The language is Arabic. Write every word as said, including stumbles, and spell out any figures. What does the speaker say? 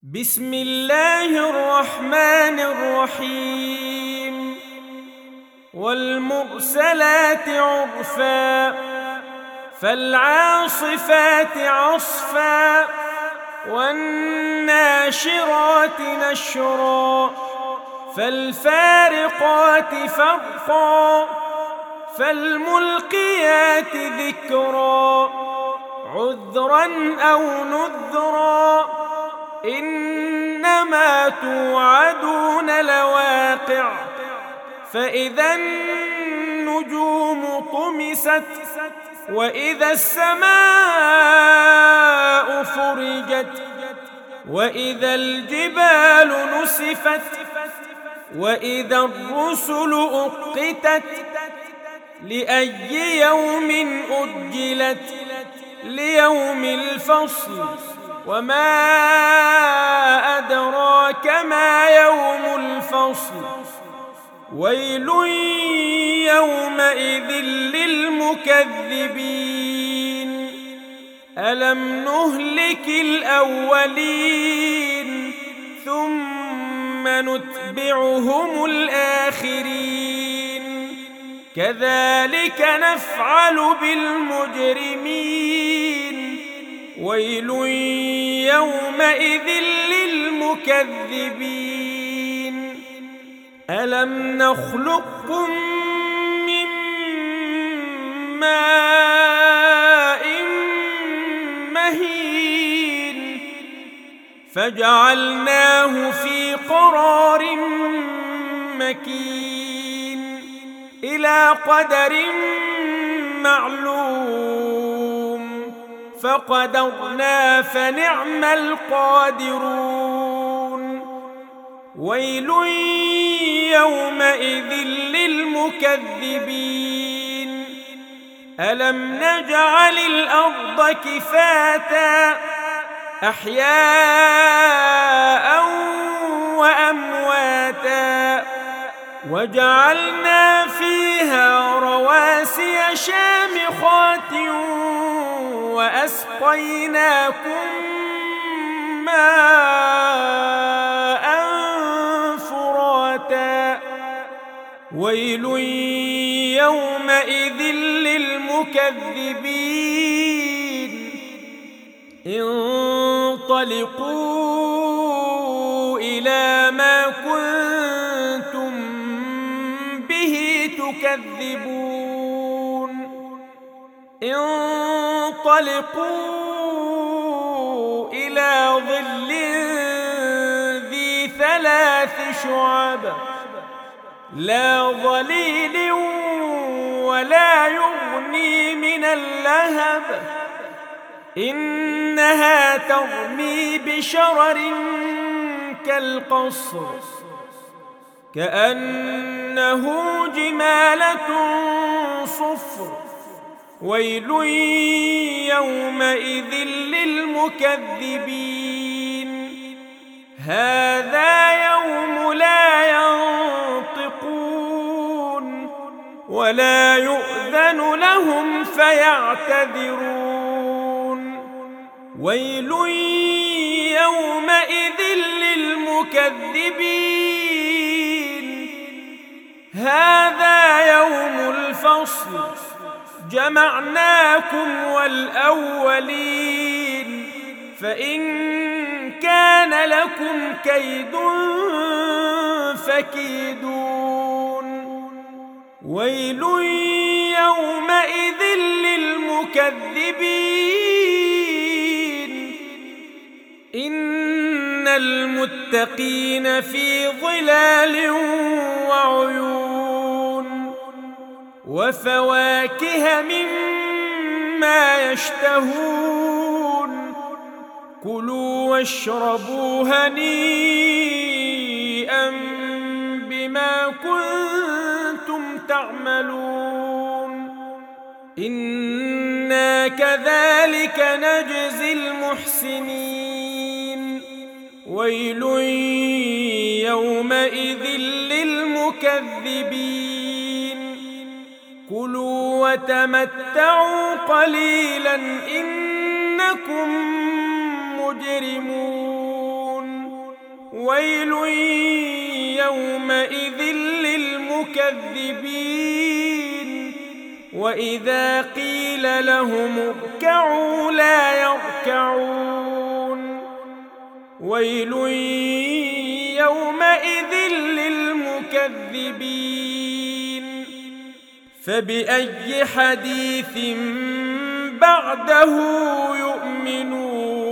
بسم الله الرحمن الرحيم والمرسلات عرفا فالعاصفات عصفا والناشرات نشرا فالفارقات فرقا فالملقيات ذكرا عذرا أو نذرا إنما توعدون لواقع فإذا النجوم طمست وإذا السماء فرجت وإذا الجبال نسفت وإذا الرسل أقتت لأي يوم أجلت ليوم الفصل وما أدراك ما يوم الفصل ويل يومئذ للمكذبين ألم نهلك الأولين ثم نتبعهم الآخرين كذلك نفعل بالمجرمين ويل يومئذ للمكذبين ألم نخلقكم من ماء مهين فجعلناه في قرار مكين إلى قدر معلوم فقدرنا فنعم القادرون ويل يومئذ للمكذبين ألم نجعل الأرض كفاتا أحياء وأمواتا وجعلنا فيها رواسي شامخات وأسقيناكم ماء فراتا ويل يومئذ للمكذبين انطلقوا إلى ما كنتم به تكذبون انطلقوا إلى ظل ذي ثلاث شعب لا ظليل ولا يغني من اللهب إنها ترمي بشرر كالقصر كأنه جمالة صفر ويل يومئذ للمكذبين هذا يوم لا ينطقون ولا يؤذن لهم فيعتذرون ويل يومئذ للمكذبين هذا يوم الفصل جمعناكم والأولين فإن كان لكم كيد فكيدون ويل يومئذ للمكذبين إن المتقين في ظلال وعيون وفواكه مما يشتهون كلوا واشربوا هنيئا بما كنتم تعملون إنا كذلك نجزي المحسنين ويل يومئذ للمكذبين كلوا وتمتعوا قليلا إنكم مجرمون ويل يومئذ للمكذبين وإذا قيل لهم اركعوا لا يركعون ويل يومئذ للمكذبين فبأي حديث بعده يؤمنون